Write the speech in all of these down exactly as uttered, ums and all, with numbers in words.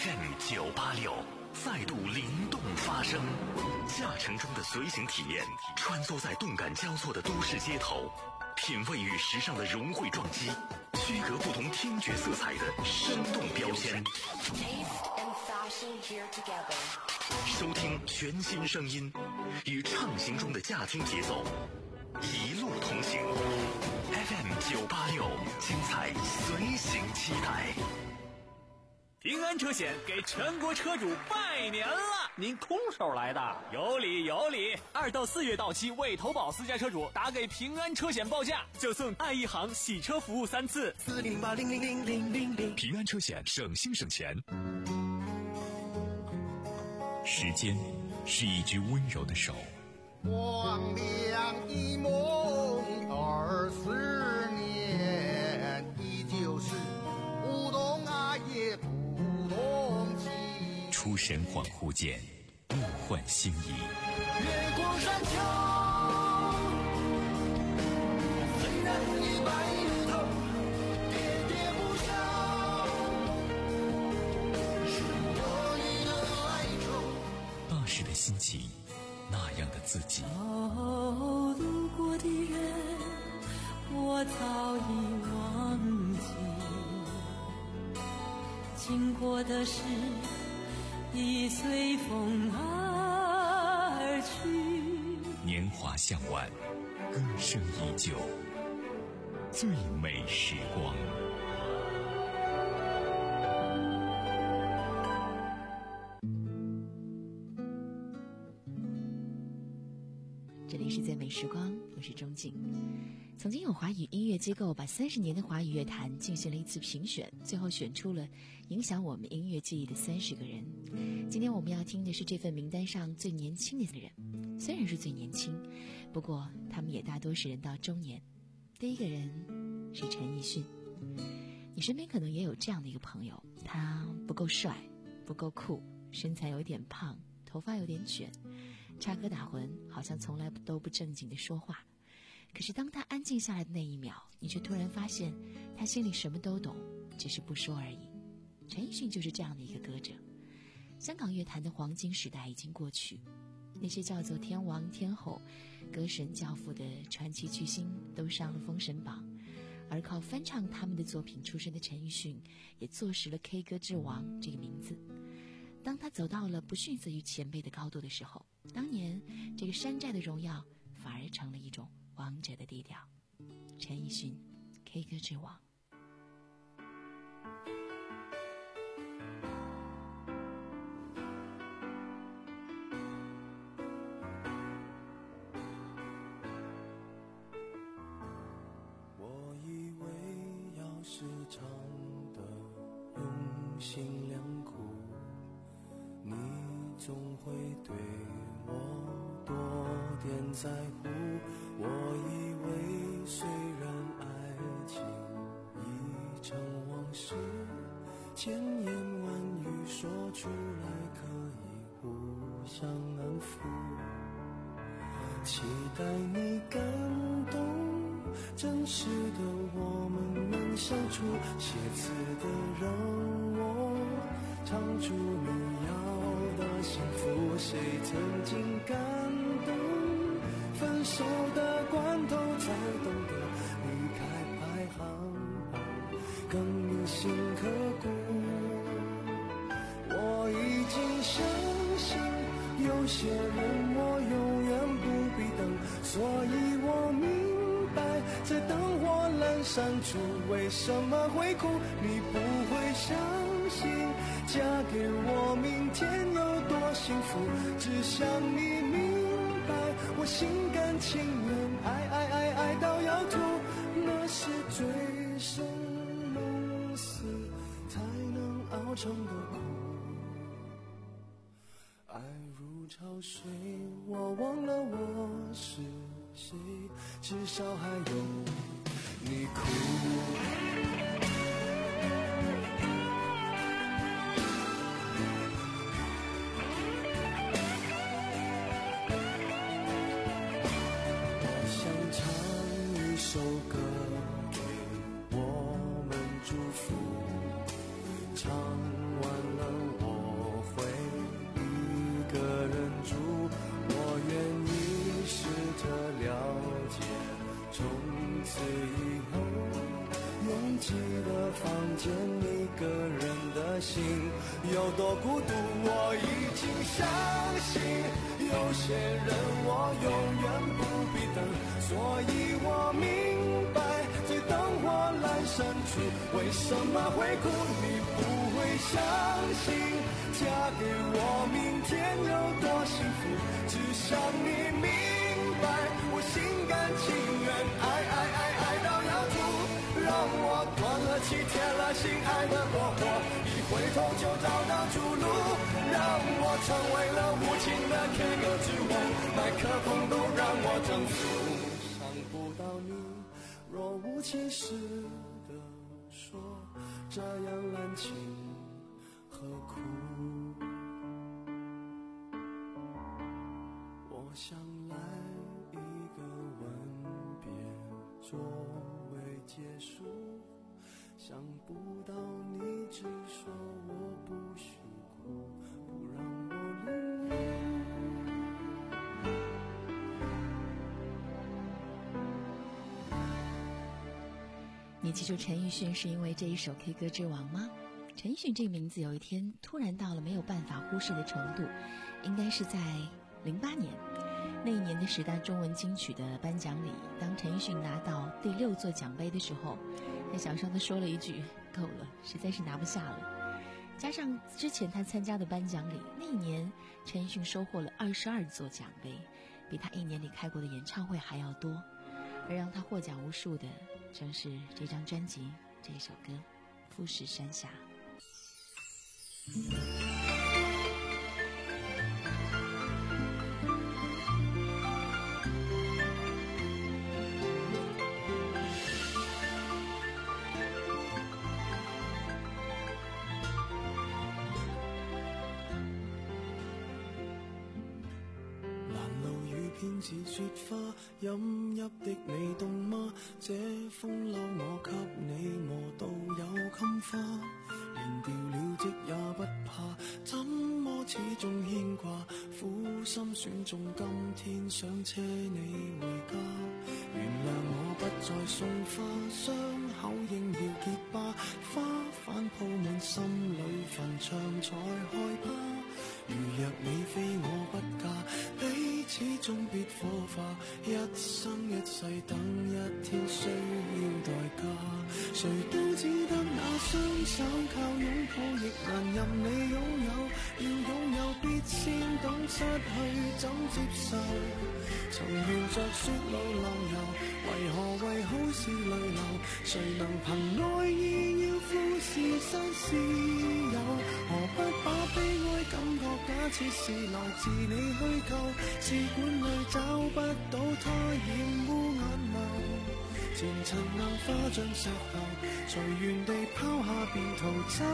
F M 九八六再度灵动发声，驾乘中的随行体验，穿梭在动感交错的都市街头，品味与时尚的融汇撞击，区隔不同听觉色彩的生动标签。收听全新声音，与畅行中的驾听节奏，一路同行。F M 九八六，精彩随行期待。 平安车险给全国车主拜年了！ 您空手来的？ 有理有理！二到四月到期未投保私家车主，打给平安车险报价，就送爱一行洗车服务三次。 四零八零零零零零零，平安车险省心省钱。 时间是一只温柔的手， 光亮一梦二十年，依旧是不懂爱也不懂情。 出神恍惚间，物换星移。 月光山丘，虽然已白了头，喋喋不休，是我你的哀愁。 那时的心情，那样的自己。 哦，路过的人，我早已忘记。经过的事已随风而去， 年华向晚，歌声依旧，最美时光。 这里是最美时光，我是钟静。曾经有华语音乐机构把三十年的华语乐坛进行了一次评选，最后选出了影响我们音乐记忆的三十个人。今天我们要听的是这份名单上最年轻的人，虽然是最年轻，不过他们也大多是人到中年。第一个人是陈奕迅。你身边可能也有这样的一个朋友，他不够帅，不够酷，身材有点胖，头发有点卷，插科打诨，好像从来都不正经的说话。可是当他安静下来的那一秒，你却突然发现他心里什么都懂，只是不说而已。陈奕迅就是这样的一个歌者。香港乐坛的黄金时代已经过去，那些叫做天王天后、歌神教父的传奇巨星都上了封神榜，而靠翻唱他们的作品出身的陈奕迅也坐实了 K 歌之王这个名字。当他走到了不逊色于前辈的高度的时候，当年这个山寨的荣耀反而成了一种王者的低调。陈奕迅 K 歌之王。 我以为要是唱得用心良苦，你总会对我多点在乎。我以为虽然爱情已成往事，千言万语说出来可以互相安抚，期待你感动，真实的我们能相处，写词的让我唱出你要的幸福。谁曾经感动，分手的关头才懂得离开排行榜更铭心刻骨。我已经相信有些人我永远不必等，所以我明白在灯火阑珊处为什么会哭。你不会相信嫁给我明天有多幸福，只想你明白我心甘情愿爱爱爱爱到要吐，那是醉生梦死才能熬成的苦。爱如潮水，我忘了我是谁，至少还有你哭。首歌给我们祝福，唱完了心有多孤独，我已经相信有些人我永远不必等，所以我明白在灯火阑珊处为什么会哭，你不会相信嫁给我明天有多幸福，只想你明白我心甘情愿爱爱爱爱到要吐，让我断了气铁了心爱的火火，一回头就找到出路，让我成为了无情的 K 歌之王，麦克风都让我整肃，伤不到你若无其事地说这样滥情何苦，我想来一个吻别作为结束，想不到你只说我不许哭，不让我流泪。 你记住陈奕迅是因为这一首 K 歌之王吗？陈奕迅这个名字有一天突然到了没有办法忽视的程度，应该是在零八年那一年的十大中文金曲的颁奖礼，当陈奕迅拿到第六座奖杯的时候，在小声地说了一句够了，实在是拿不下了。加上之前他参加的颁奖礼，那一年陈奕迅收获了二十二座奖杯，比他一年里开过的演唱会还要多。而让他获奖无数的正是这张专辑这首歌《富士山下》。 偏似雪花飲泣的你凍嗎？這風褸我給你磨到有襟花，連掉了職也不怕，怎麼始終牽掛？苦心選中今天想車你回家，原諒我不再送花，傷口應要結疤，花瓣鋪滿心裏墳場才害怕。如若你非我不嫁，彼此終別火化，一生一世等一天需要代價。誰都只得那雙手靠擁抱，亦難任你擁有。要擁有必先懂失去怎接受。曾沿着雪路浪遊，為何為好事淚流？誰能憑愛意要富士山私有？何不把悲哀感覺假設是來自你虛構？試管裏找不到它染污眼眸，前塵硬化像石頭，隨緣地拋下便逃走。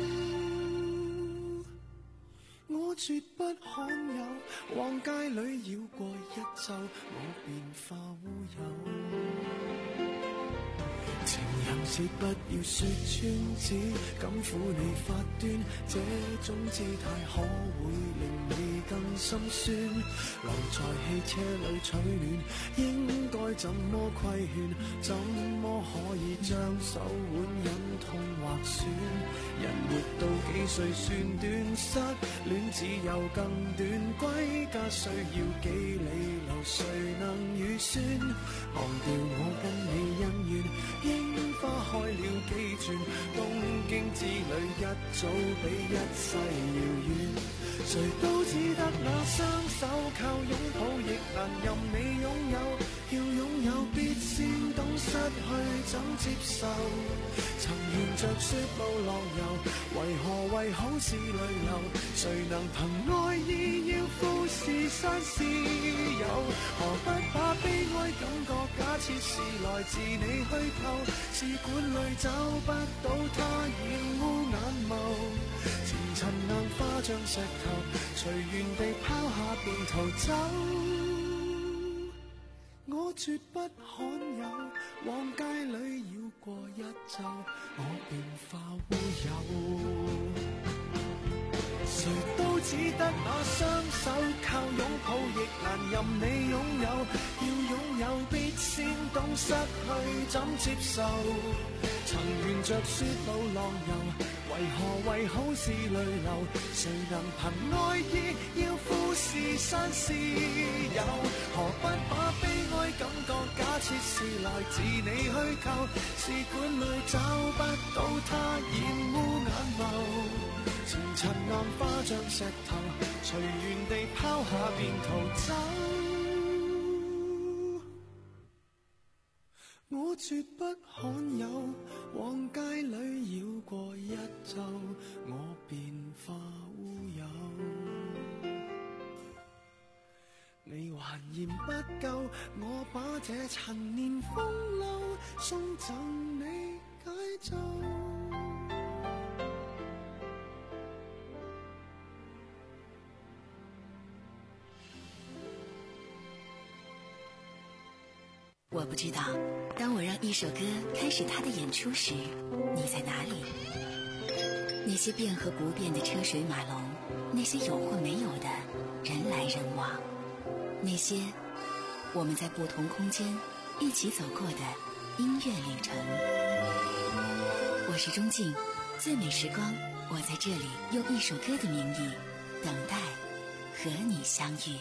我絕不罕有，往街裏繞過一晝，我便化烏有。情人節不要說穿，只敢撫你發端，這種姿態可會令你更心酸。留在汽車裏取暖，應該怎麼規勸？怎麼可以將手腕忍痛劃損？人活到幾歲算短？失戀只有更短，歸家需要幾里路，誰能預算？忘掉我跟你恩怨，櫻花開了幾轉，東京之旅一早比一世遙遠。誰都只得那雙手靠擁抱，亦難任你擁有。要擁有必先懂失去怎接受。曾沿着雪路浪遊，為何為好事淚流？誰能憑愛意要富士山私有？何不把悲哀感覺假設是來自你虛構？試管裏找不到它染污眼眸，前塵硬化像石頭，隨緣地拋下便逃走。我絕不罕有，往街裏繞過一晝，我便化烏有。誰都只得那雙手靠擁抱，亦難任你擁有。要擁有必先懂失去怎接受。曾沿着雪路浪遊， 為何為好事淚流？誰能憑愛意要富士山私有？何不把悲哀感覺假設是來自你虛構？試管裏找不到它，染污眼眸。前塵硬化像石頭，隨緣地拋下便逃走。我絕不罕有，往街裏繞過一周，我便化烏有。你還嫌不夠，我把這陳年風流送贈你解咒。 我不知道，当我让一首歌开始它的演出时，你在哪里？那些变和不变的车水马龙，那些有或没有的人来人往，那些我们在不同空间一起走过的音乐旅程。我是钟静，最美时光，我在这里用一首歌的名义等待和你相遇。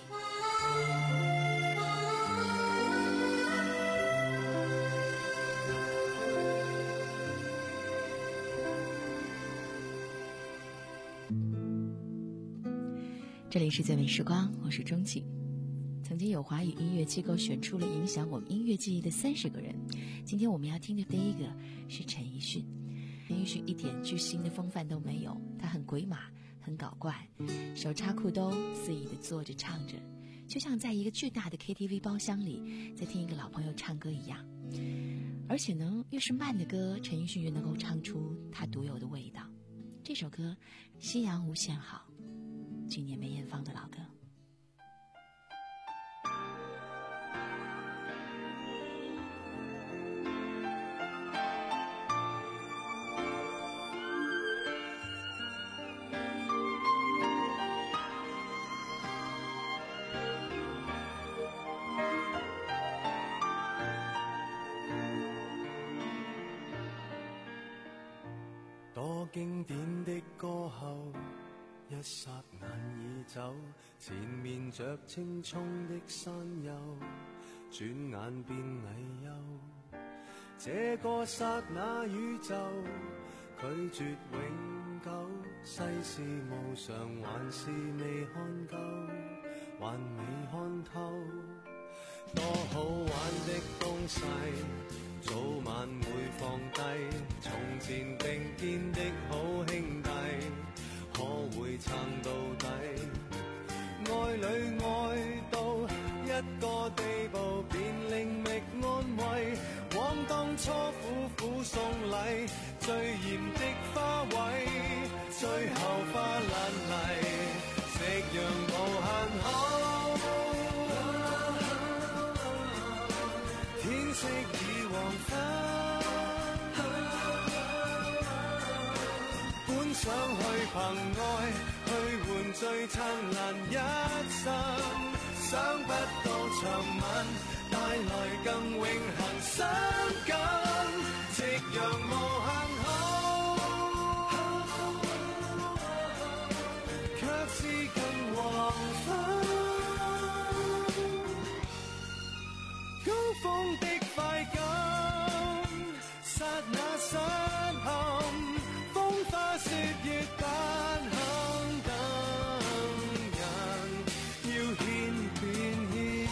这里是最美时光，我是钟静。曾经有华语音乐机构选出了影响我们音乐记忆的三十个人，今天我们要听的第一个是陈奕迅。陈奕迅一点巨星的风范都没有，他很鬼马，很搞怪，手插裤兜，肆意地坐着唱着，就像在一个巨大的 K T V 包厢里在听一个老朋友唱歌一样。而且呢，越是慢的歌，陈奕迅越能够唱出他独有的味道。这首歌《夕阳无限好》，去年梅艳芳的老歌。 多經典的歌後，一霎眼已走，前面着青蔥的山丘，轉眼變危憂。這個剎那宇宙，拒絕永久，世事無常，還是未看夠，還未看透。多好玩的東西，早晚會放低。從前並肩的好兄弟，可會撐到底？愛侶愛到一個地步，便另覓安慰。往當初苦苦送禮，最嚴的花卉，最後花爛泥，夕陽無限好。天色已黃昏，本想去憑愛去換最燦爛一生，想不到長吻帶來更永恆傷感，夕陽無限好，卻是近黃昏。高峰的快感，剎那失陷，風花雪月不肯等人，要獻便獻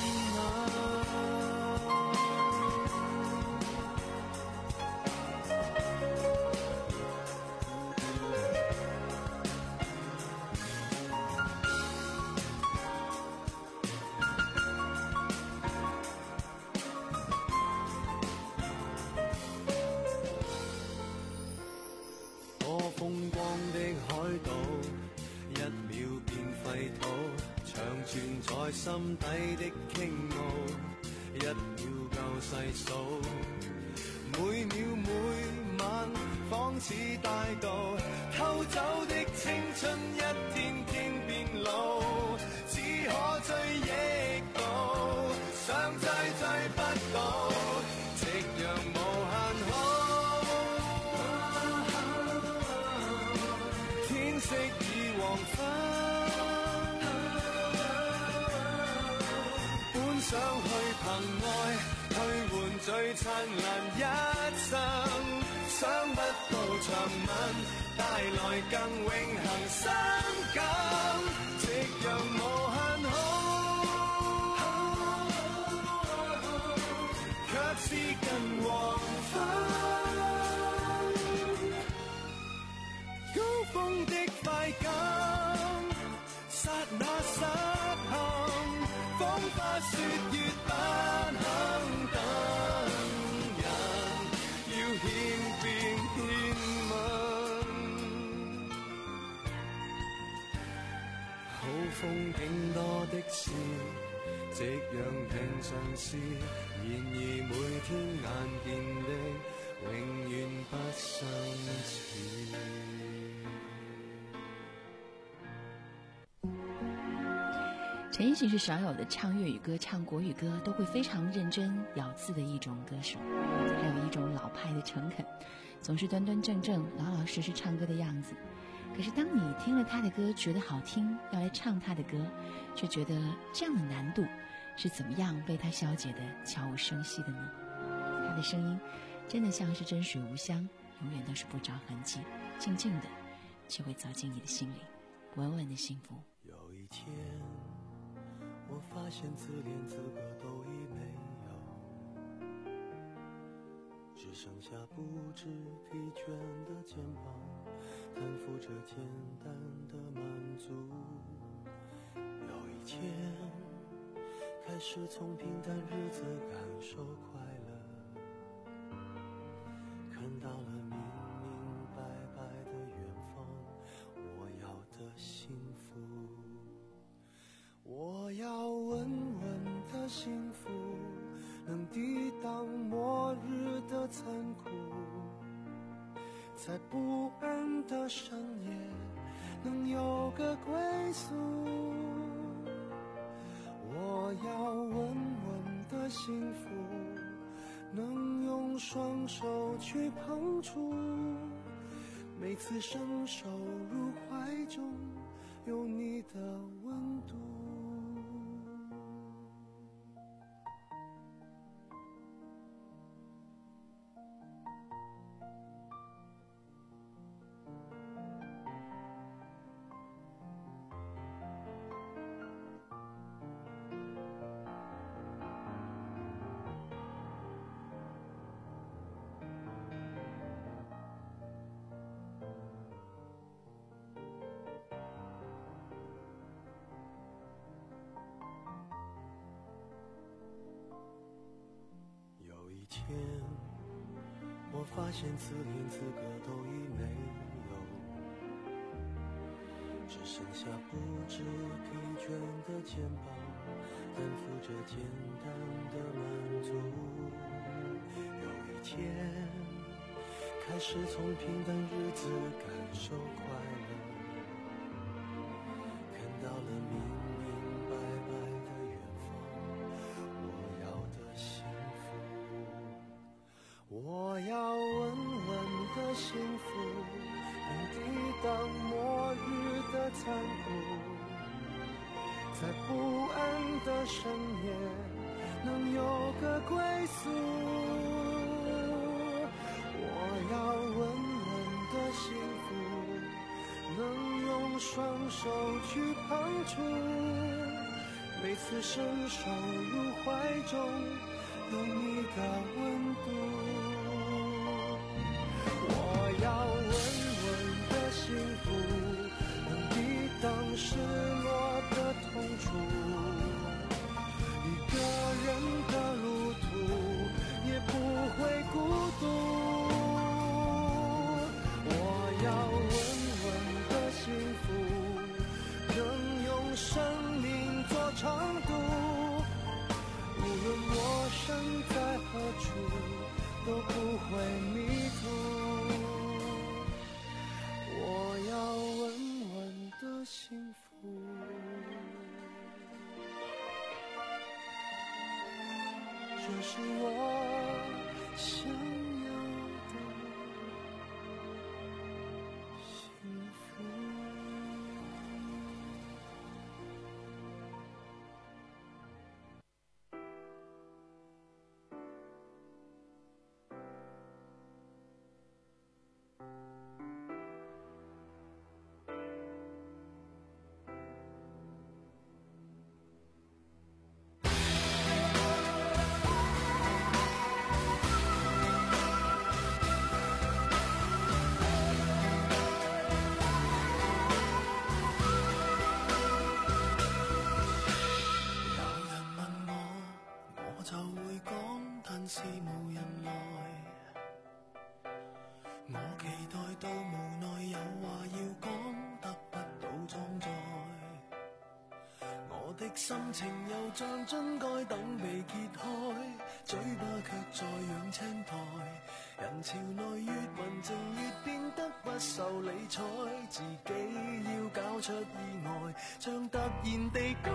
風光的海島，一秒變廢土，長存在心底的傾慕，一秒夠細數。每秒每晚仿似大道，偷走的青春一天天變老，只可追憶到，想追追不到，夕陽無限好。 想去憑愛去換最燦爛一生，想不到長吻帶來更永恆傷感，夕陽無限好，卻是近黃昏，高峰的快感，剎那失陷，風花雪月不肯等人，要獻變獻吻。好風景多的是，夕陽平常事，然而每天眼見的永遠不相似。 陈奕迅是少有的唱粤语歌、唱国语歌都会非常认真咬字的一种歌手，还有一种老派的诚恳，总是端端正正、老老实实唱歌的样子。可是当你听了他的歌觉得好听，要来唱他的歌，却觉得这样的难度是怎么样被他消解的悄无声息的呢？他的声音真的像是真水无香，永远都是不着痕迹，静静的却会走进你的心里，稳稳的幸福。 有一天我发现自怜资格都已没有，只剩下不知疲倦的肩膀，担负着简单的满足。有一天开始从平淡日子感受快乐，看到了明明白白的远方，我要的幸福。我要稳稳的幸福，能抵挡末日的残酷，在不安的深夜能有个归宿。我要稳稳的幸福，能用双手去碰触，每次伸手入怀中有你的温度。天，我发现自怜资格都已没有，只剩下不知疲倦的肩膀，担负着简单的满足。有一天开始从平淡日子感受快乐，看到了明明白白的远方，我要的幸福。我要稳稳的幸福，能抵挡末日的残酷，在不安的深夜能有个归宿。我要稳稳的幸福，能用双手去碰触，每次伸手入怀中有你的温度。我要稳稳的幸福，能抵挡失落的痛楚，一个人的路途也不会孤独。我要稳稳的幸福，能用生命做长度，无论我身在何处都不会迷途。我要稳稳的幸福，这是我想要的幸福。 心情又像樽蓋等被揭開，嘴巴卻在養青苔。人潮內越文靜越變得不受理睬，自己要搞出意外，像突然地高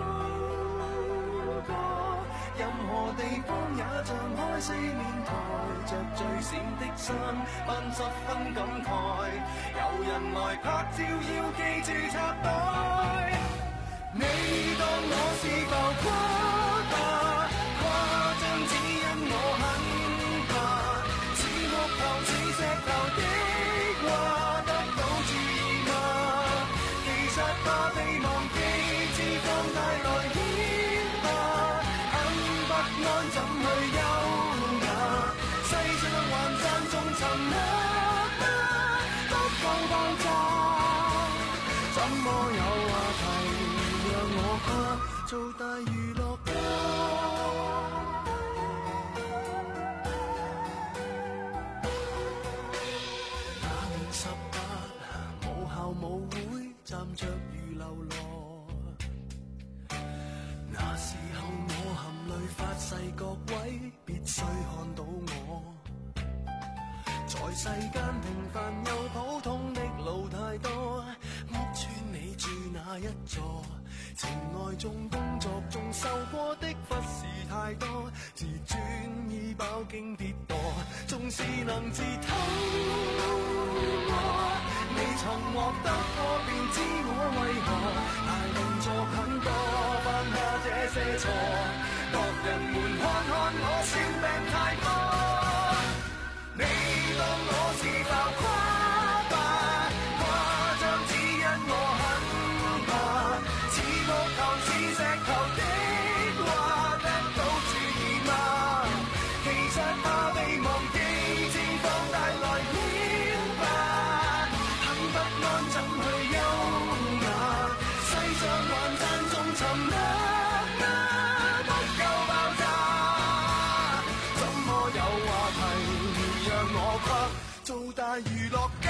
歌。任何地方也像開四面台，着最閃的衫扮十分感慨。有人來拍照要記住插袋。你當我是浮誇吧，誇張只因我很怕，似木頭似石頭的話得到注意嗎？其實怕被忘記，脂肪帶來牽掛，很不安怎去優雅，世上還讚頌沉默嗎？不夠爆炸，怎麼有話題？我怕做大娛樂家，那年十八，母校舞會站着如流羅，那時候我含淚發誓各位必須看到我，在世間平凡又普通的路太多，屋村你住哪一座？情愛中工作中受過的忽視太多，自尊已飽經跌墮，縱是能自偷過，未曾獲得過便知我為何大動作很多，犯下這些錯，博人們看看我笑病太多。你當我是浮誇吧，誇張只因我很怕，似木頭似石頭的話得到注意嗎？其實怕被忘記，脂肪帶來牽掛，很不安怎去優雅，世上還讚頌沉默嗎？不夠爆炸，怎麼有話題讓我跨做大娛樂家？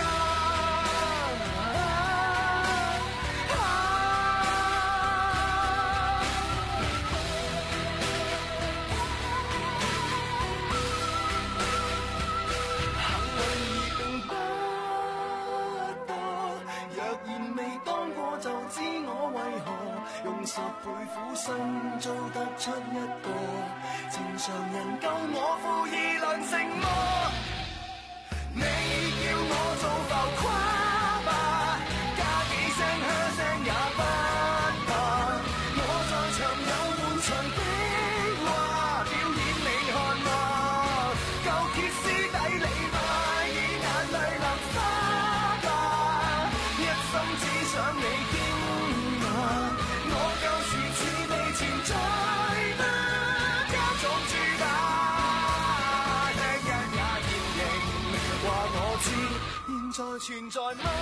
十倍苦心做得出一個正常人，夠我負義論成麼？你叫我做浮誇吧，加幾聲噓聲也不怕，我在場有滿場的話，表演你看嗎？夠歇斯底里吧，以眼淚淋花吧，一心只想你驚訝。我舊時似未存在嗎？家中主打，聽日也現形，話我知現在存在嗎？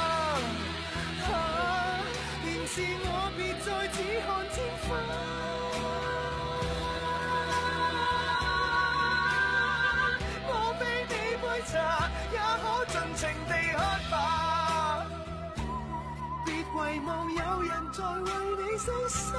啊，便是我別再只看天花，我非你杯茶，也可盡情地喝吧。別遺忘有人在為你傷心。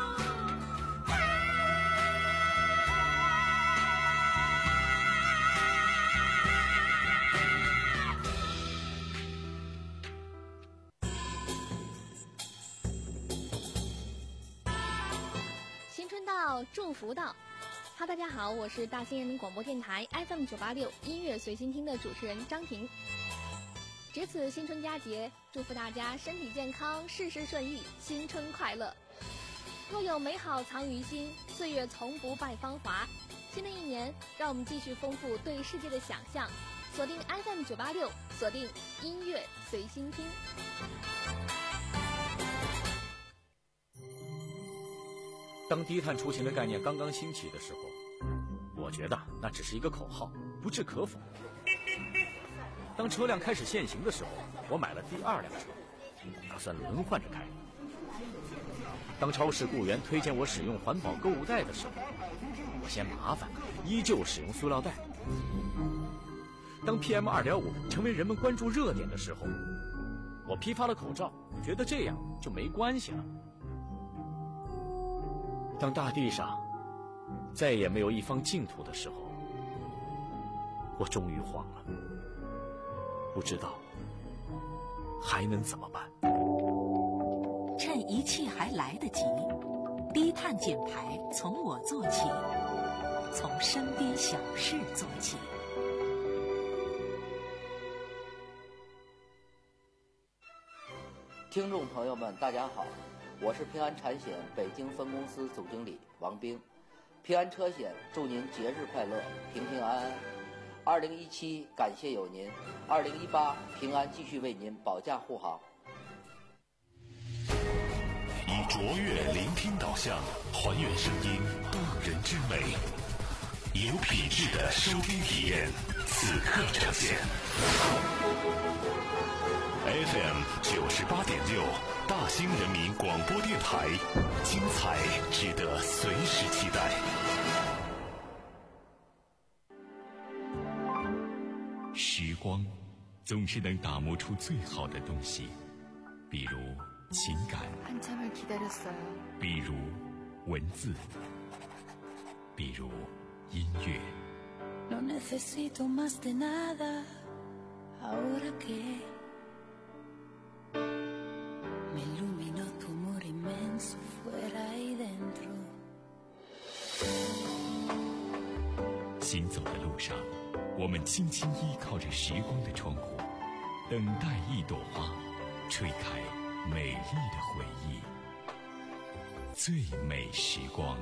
新春到，祝福到。哈，大家好，我是大兴人民广播电台 F M 九八六音乐随心听的主持人张婷。值此新春佳节，祝福大家身体健康，事事顺意，新春快乐。若有美好藏于心，岁月从不败芳华。新的一年，让我们继续丰富对世界的想象，锁定 F M 九八六，锁定音乐随心听。 当低碳出行的概念刚刚兴起的时候，我觉得那只是一个口号，不置可否。当车辆开始限行的时候，我买了第二辆车，打算轮换着开。当超市雇员推荐我使用环保购物袋的时候，我嫌麻烦，依旧使用塑料袋。当 P M 二点五 成为人们关注热点的时候，我批发了口罩，觉得这样就没关系了。 当大地上再也没有一方净土的时候，我终于慌了，不知道还能怎么办。 趁一切还来得及，低碳减排从我做起，从身边小事做起。 听众朋友们，大家好，我是平安产险北京分公司总经理王兵。平安车险祝您节日快乐，平平安安。二零一七感谢有您，二零一八平安继续为您保驾护航。 以卓越聆听导向，还原声音动人之美，有品质的收听体验，此刻呈现。F M 九十八点六，大兴人民广播电台，精彩值得随时期待。 时光总是能打磨出最好的东西，比如情感，比如文字，比如音乐。 No necesito más de nada ahora que me iluminó tu amor inmenso fuera y dentro。 行走的路上，我们轻轻依靠着时光的窗户，等待一朵花吹开美丽的回忆。最美时光。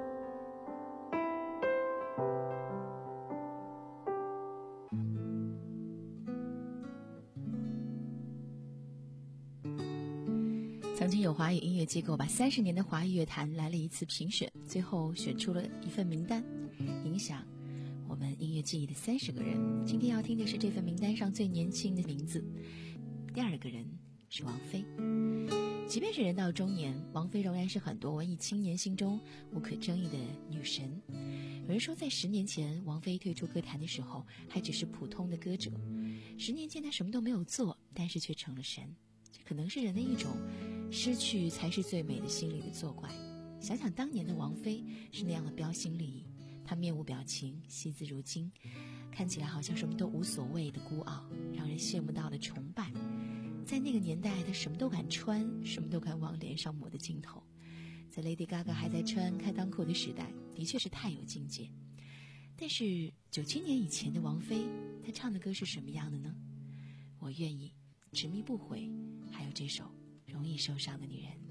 曾经有华语音乐机构把三十年的华语乐坛来了一次评选，最后选出了一份名单，影响我们音乐记忆的三十个人。今天要听的是这份名单上最年轻的名字，第二个人是王菲。即便是人到中年，王菲仍然是很多文艺青年心中无可争议的女神。有人说，在十年前王菲退出歌坛的时候还只是普通的歌者，十年前她什么都没有做，但是却成了神。这可能是人的一种失去才是最美的心理的作怪。想想当年的王菲是那样的标新立异，她面无表情，惜字如金，看起来好像什么都无所谓的孤傲，让人羡慕到的崇拜。在那个年代，她什么都敢穿，什么都敢往脸上抹的镜头。在 Lady Gaga 还在穿开裆裤的时代，的确是太有境界。但是九七年以前的王菲，她唱的歌是什么样的呢？我愿意，执迷不悔，还有这首容易受伤的女人。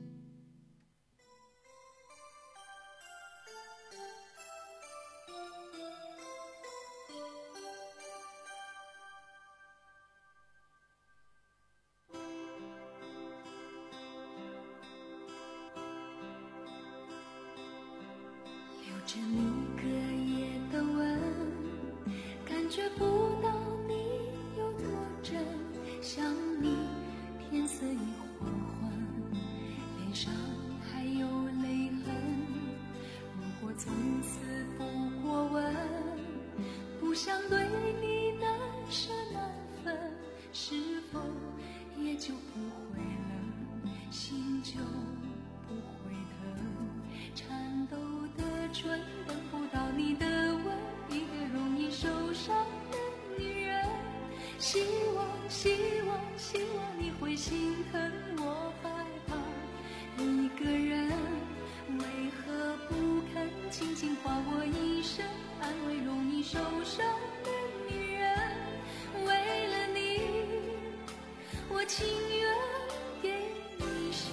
留着你隔夜的吻，感觉不到你有多真，想你天色已黄昏，脸上还有泪痕。如果从此不过问，不想对你难舍难分，是否也就不会冷，心就不会疼。颤抖的唇等不到你的吻，一个容易受伤的女人。希望希望希望你会心疼我害怕一个人，为何不肯轻轻唤我一声，安慰容易受伤的女人。为了你，我情愿给你生。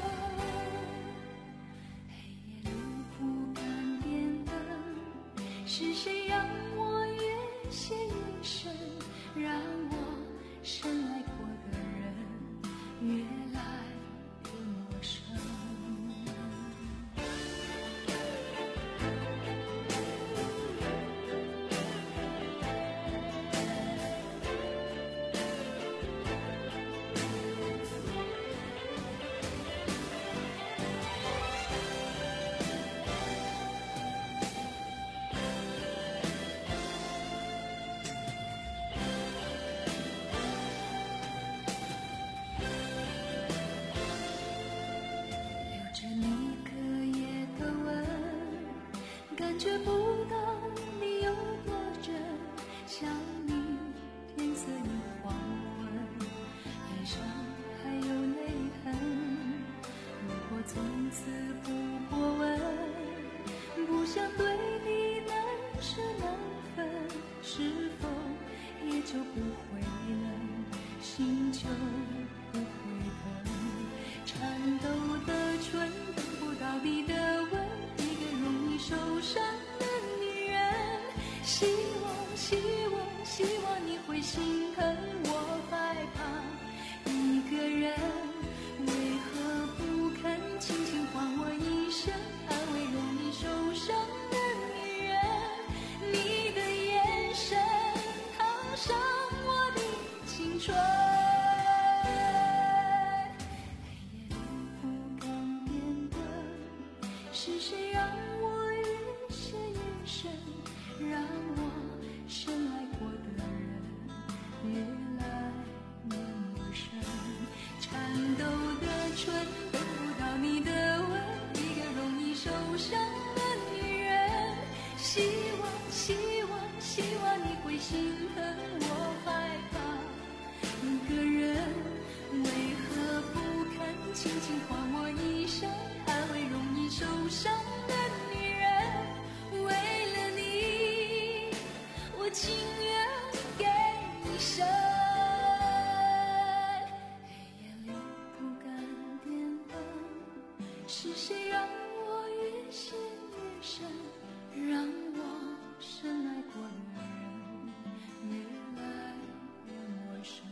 黑夜里不敢点灯，是谁让我越陷越深，让我深爱过的人越来越陌生。 感觉不到你有多真，想你天色已黄昏，脸上还有泪痕。如果从此不过问，不想对你难舍难分，是否也就不会冷，心就不会疼。颤抖的唇等不到你的吻，一个容易受伤的女人。希望希望希望你会心疼我害怕一个人，为何不肯轻轻唤我一声，安慰容易受伤的女人。你的眼神烫伤我的青春，是谁让我越陷越深，让我深爱过的人越来越陌生。颤抖的唇等不到你的吻，一个容易受伤的女人。希望希望希望你会心疼我害怕一个人，为何不肯轻轻唤我一声，安慰容易受伤的女人。为了你，我情愿给一生。黑夜里不敢点灯，是谁让我越陷越深，让我深爱过的人越来越陌生。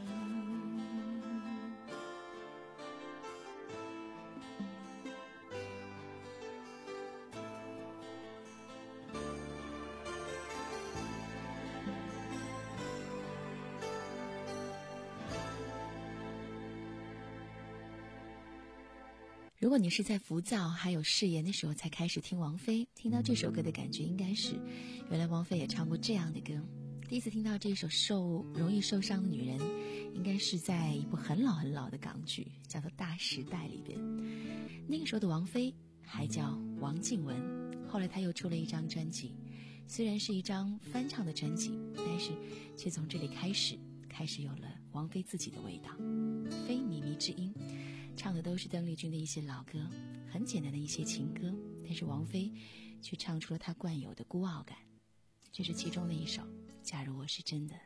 如果你是在浮躁还有誓言的时候才开始听王菲，听到这首歌的感觉应该是，原来王菲也唱过这样的歌。第一次听到这首受容易受伤的女人，应该是在一部很老很老的港剧，叫做《大时代》里边。那个时候的王菲还叫王靖雯，后来她又出了一张专辑，虽然是一张翻唱的专辑，但是却从这里开始开始有了王菲自己的味道。非靡靡之音唱的都是邓丽君的一些老歌，很简单的一些情歌，但是王菲却唱出了她惯有的孤傲感。这是其中的一首《假如我是真的》。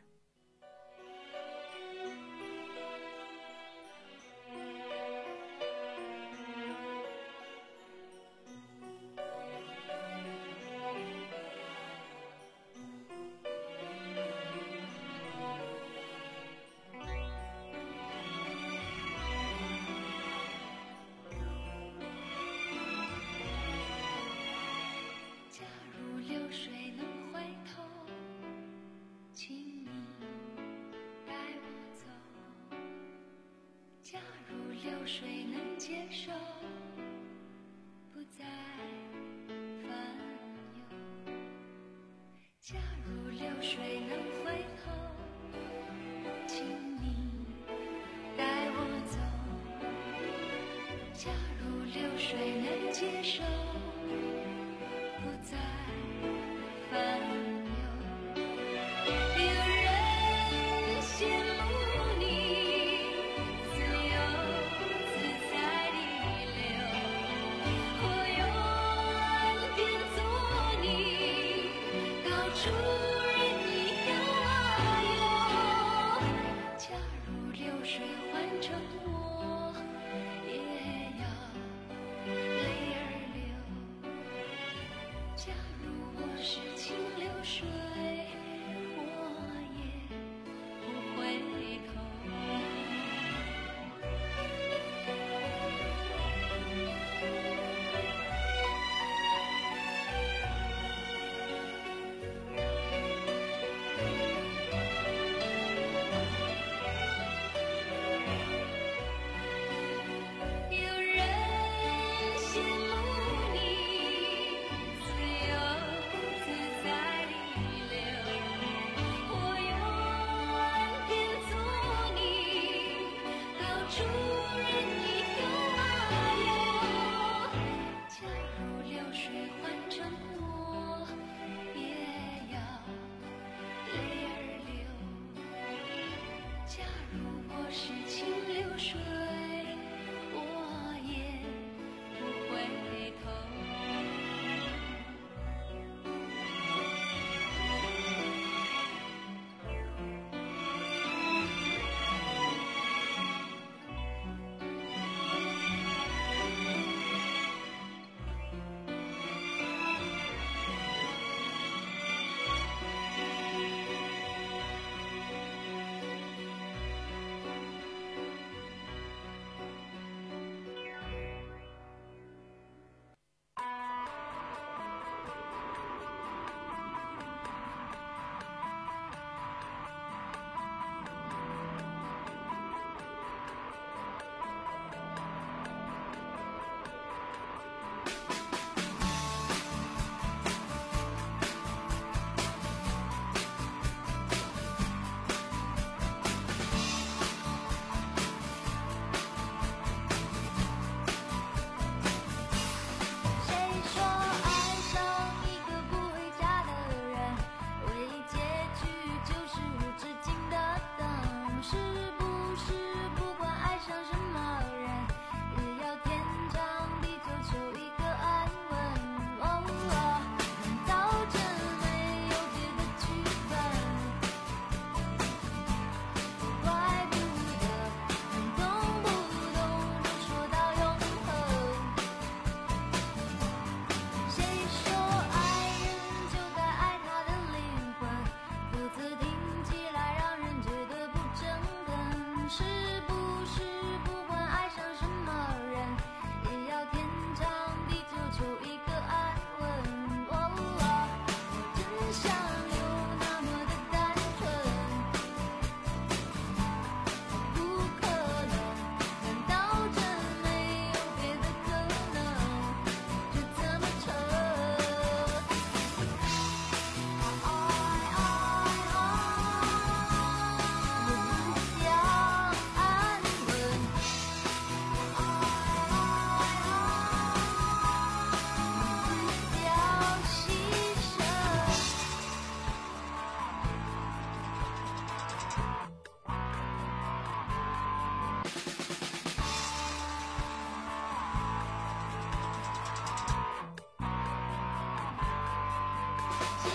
流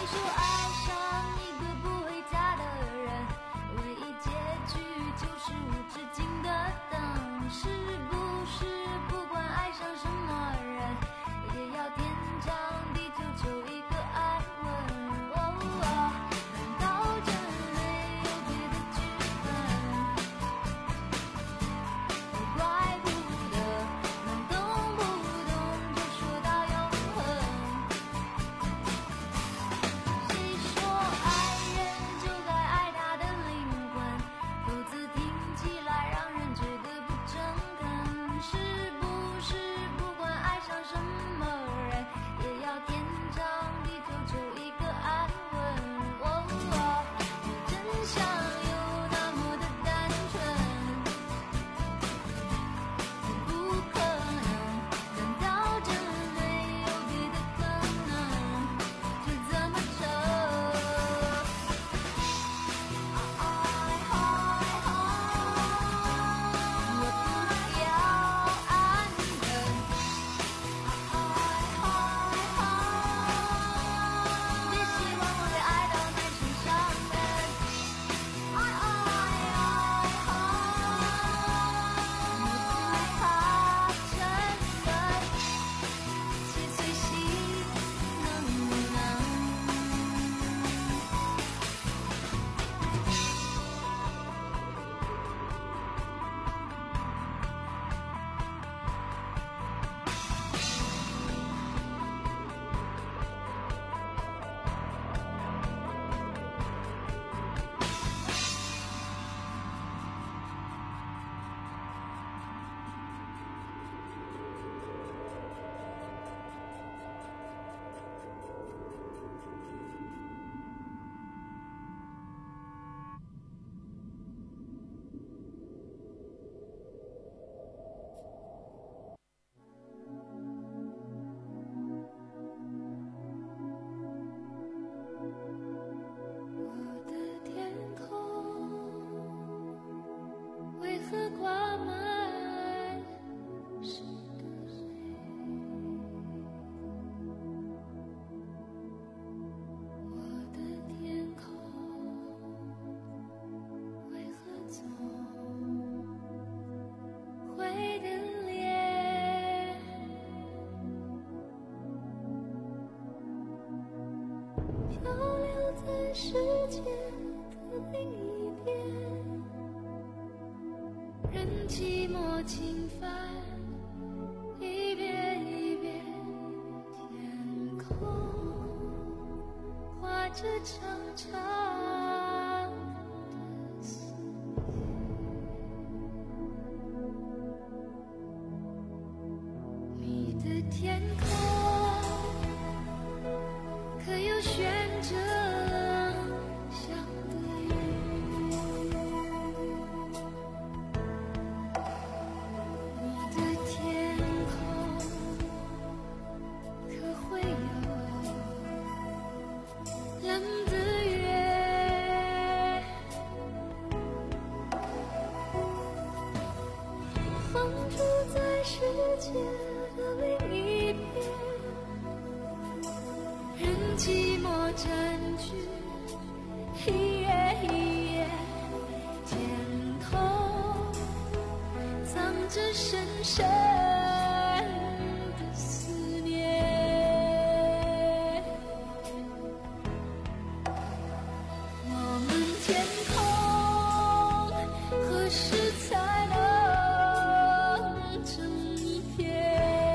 世界的另一边，任寂寞侵犯，一遍一遍，天空画着长长的思念。你的天空可有悬着寂寞占据一夜一夜，天空藏着深深的思念。我们天空何时才能整一片？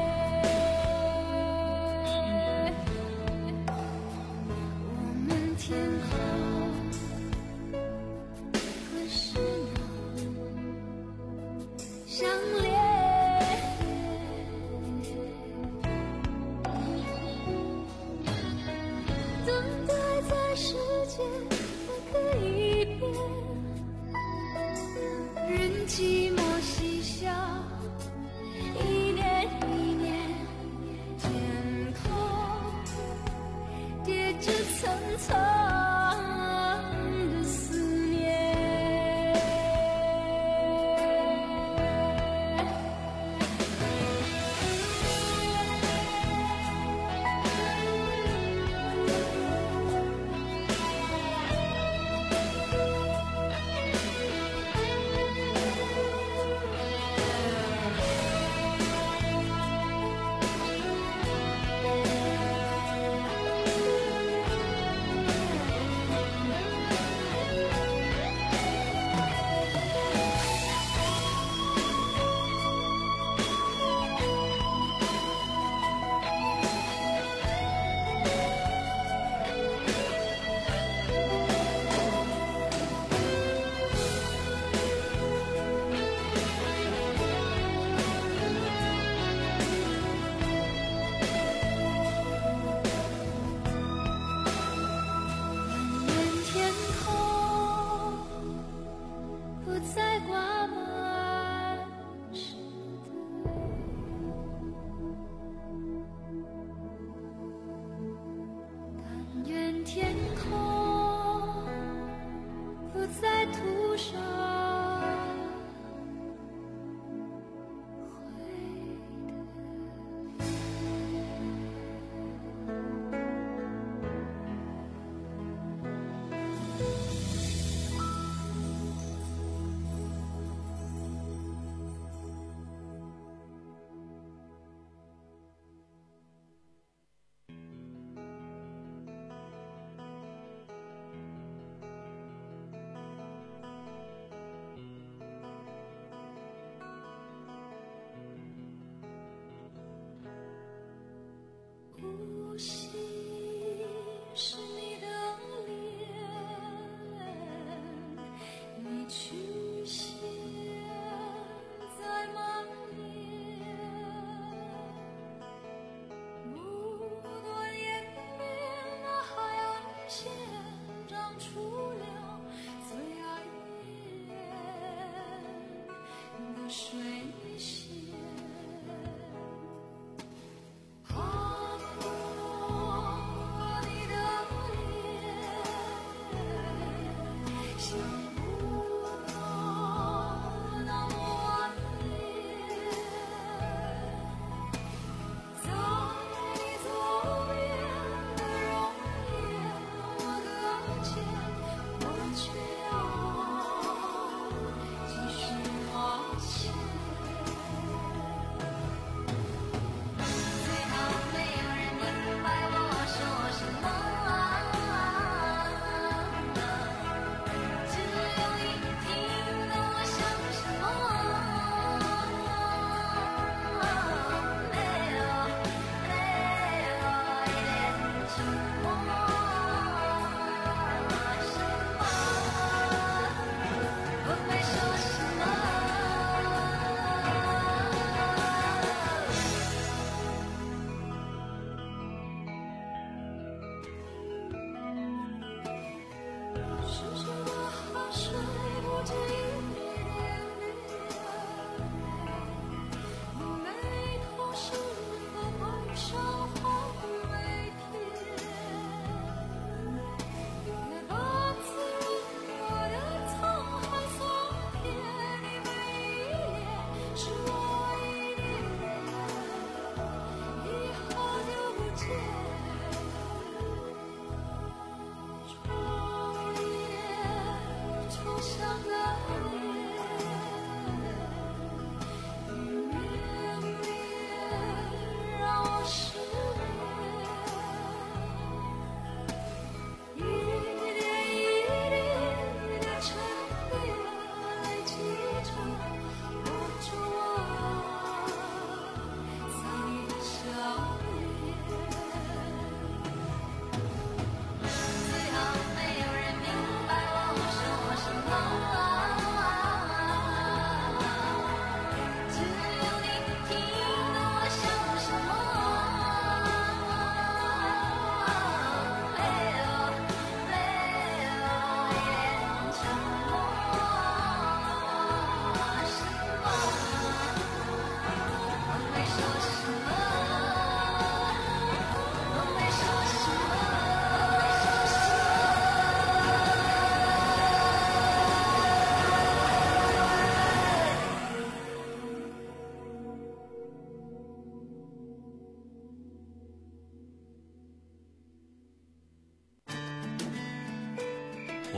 天空何时能相连？等待在世界的各一边，任寂寞嬉笑，一年一年，天空叠着层层的思念。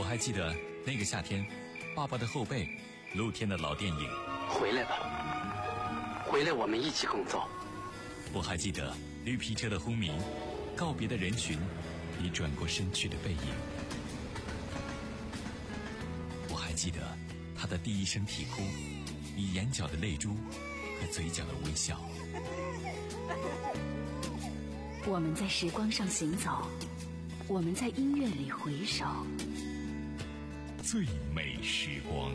还记得那个夏天，爸爸的后背，露天的老电影。 回来吧，回来，我们一起工作。 我还记得绿皮车的轰鸣，告别的人群，你转过身去的背影。我还记得他的第一声啼哭，你眼角的泪珠和嘴角的微笑。 我们在时光上行走，我们在音乐里回首， 最美时光。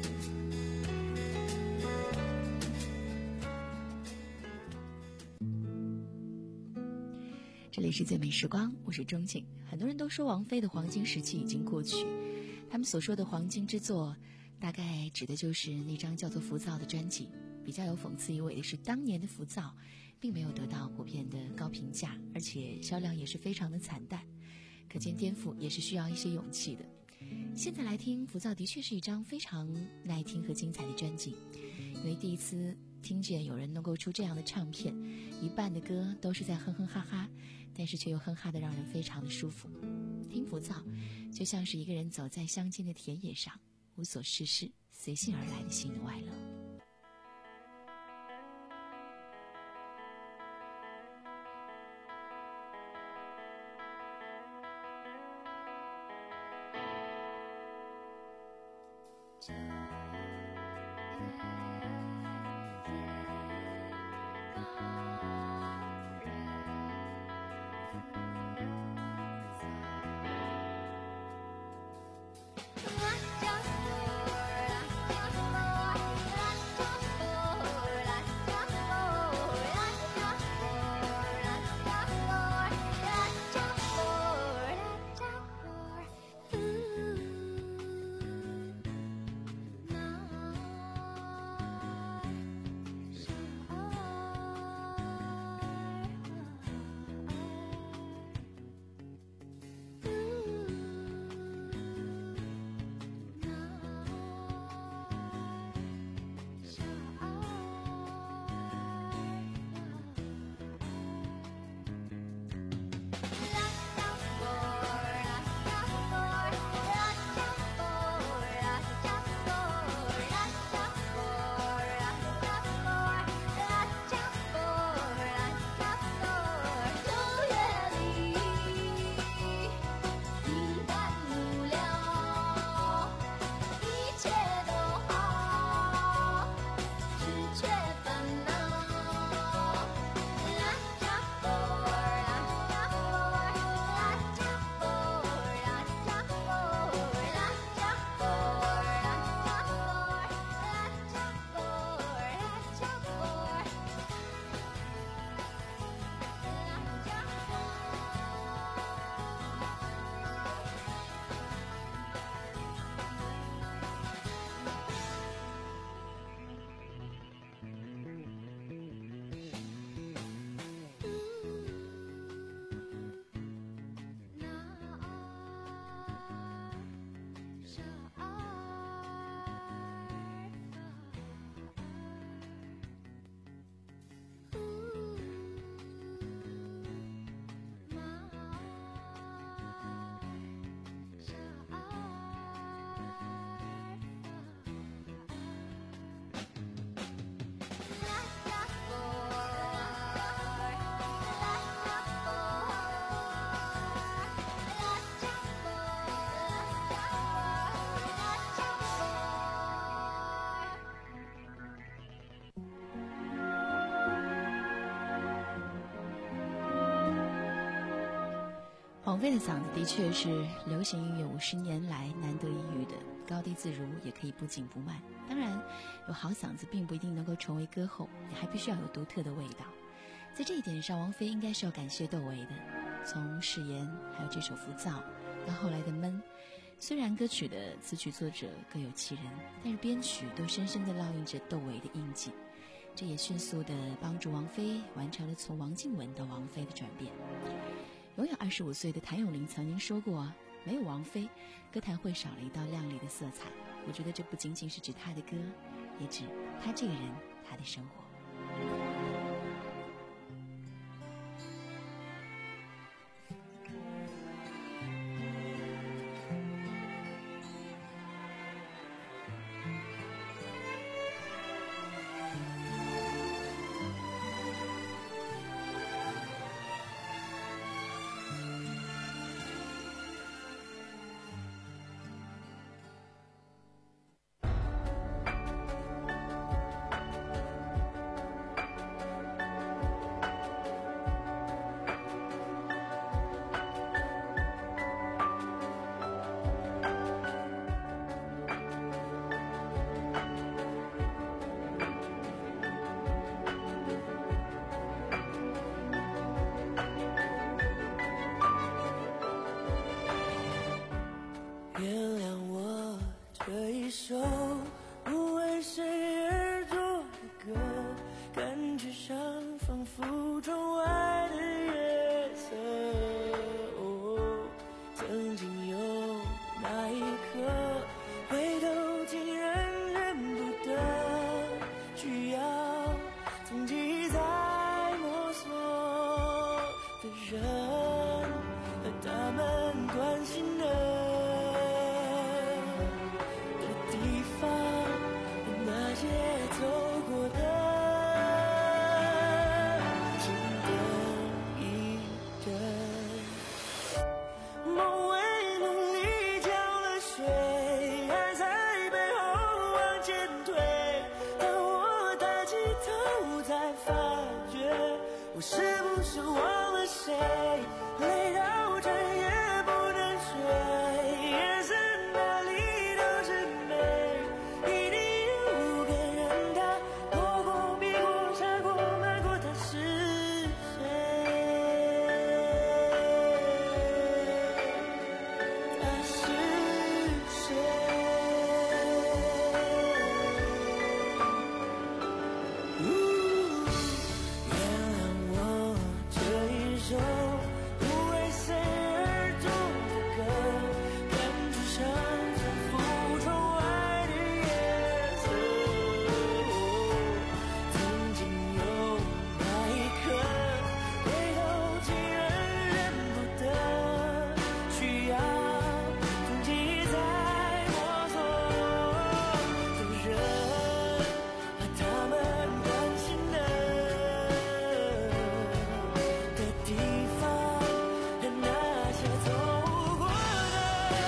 这里是最美时光，我是钟静。很多人都说王菲的黄金时期已经过去，他们所说的黄金之作，大概指的就是那张叫做《浮躁》的专辑。比较有讽刺意味的是，当年的《浮躁》并没有得到普遍的高评价，而且销量也是非常的惨淡。可见颠覆也是需要一些勇气的。现在来听《浮躁》的确是一张非常耐听和精彩的专辑，因为第一次听见有人能够出这样的唱片，一半的歌都是在哼哼哈哈，但是却又哼哈的让人非常的舒服。听浮躁就像是一个人走在乡间的田野上，无所事事，随性而来的喜怒哀乐。王菲的嗓子的确是流行音乐五十年来难得一遇的，高低自如，也可以不紧不慢。当然，有好嗓子并不一定能够成为歌后，你还必须要有独特的味道。在这一点上，王菲应该是要感谢窦唯的。从誓言，还有这首浮躁，到后来的闷，虽然歌曲的词曲作者各有其人，但是编曲都深深地烙印着窦唯的印记。这也迅速地帮助王菲完成了从王静雯到王菲的转变。永远二十五岁的谭咏麟曾经说过，没有王菲，歌坛会少了一道亮丽的色彩。我觉得这不仅仅是指她的歌，也指她这个人，她的生活。 踪迹在摸索的人和他们关心的的地方，那些走过的值得一真。梦为努力浇了水，还在背后往前推，当我抬起头才发觉，我是不是忘了谁？累到整夜不能睡，眼神哪里都是美，一定有个人他躲过避过闪过瞒过，他是谁？他是谁？原谅我这一首不为谁而作的歌，感觉像在浮窗外的夜色。曾经有那一刻，回头竟然认不得，需要踪迹在摸索的人和他们关心的的地方，和那些走过的。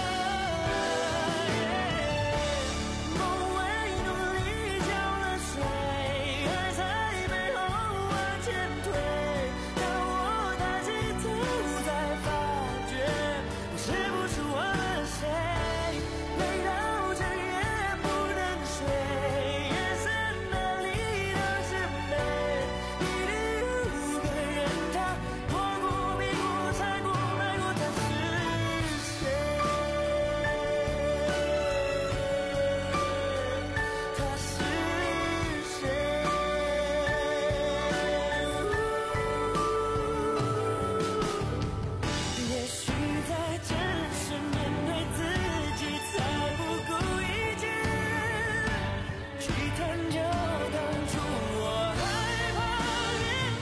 梦为努力浇了水，还在背后往前推，当我抬起头才发觉，我是不是忘了谁？累到整夜不能睡，眼神哪里都是美，一定有个人他躲过避过闪过瞒过，他是谁？他是谁？也许在真实面对自己才不顾一切，去探究当初我害怕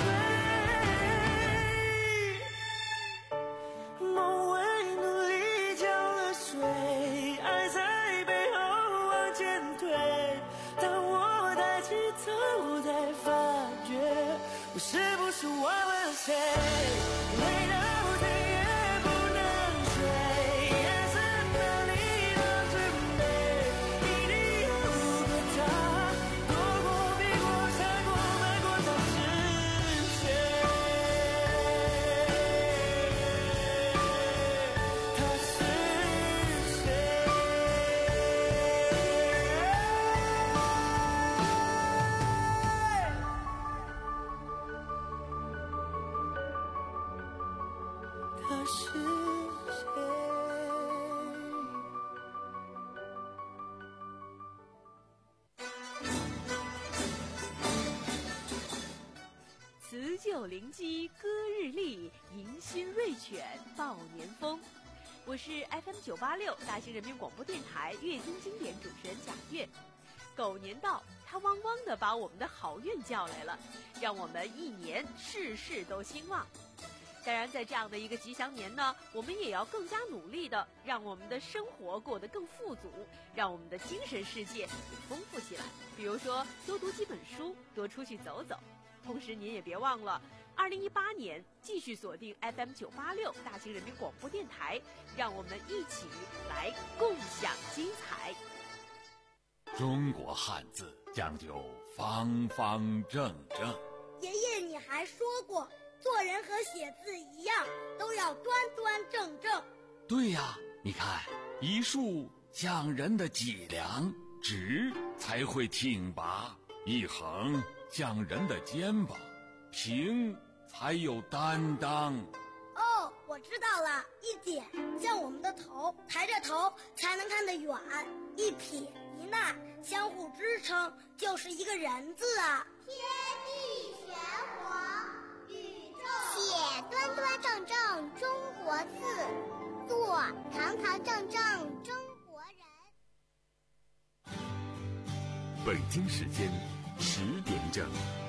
面对。梦为努力浇了水，爱在背后往前推，当我抬起头才发觉，我是不是忘了谁？累到整夜不能睡，眼神哪里都是美，一定有个他躲过避过闪过瞒过，他是谁？他是谁？他是谁？ 辞旧临机歌日丽，迎新瑞犬报年风。我是 F M 九八六大兴人民广播电台乐听经典主持人贾月。狗年到，它汪汪地把我们的好运叫来了，让我们一年事事都兴旺。当然，在这样的一个吉祥年呢，我们也要更加努力的让我们的生活过得更富足，让我们的精神世界也丰富起来。比如说，多读几本书，多出去走走。同时，您也别忘了，二零一八年继续锁定 F M 九八六大兴人民广播电台，让我们一起来共享精彩。 中国汉字讲究方方正正。 爷爷，你还说过，做人和写字一样，都要端端正正。 对呀，你看，一竖讲人的脊梁，直才会挺拔；一横讲人的肩膀，平才有担当。 哦，我知道了，一点像我们的头，抬着头才能看得远；一撇一捺相互支撑，就是一个人字啊。 天地玄黄，宇宙写端端正正中国字，做堂堂正正中国人。 北京时间十点整。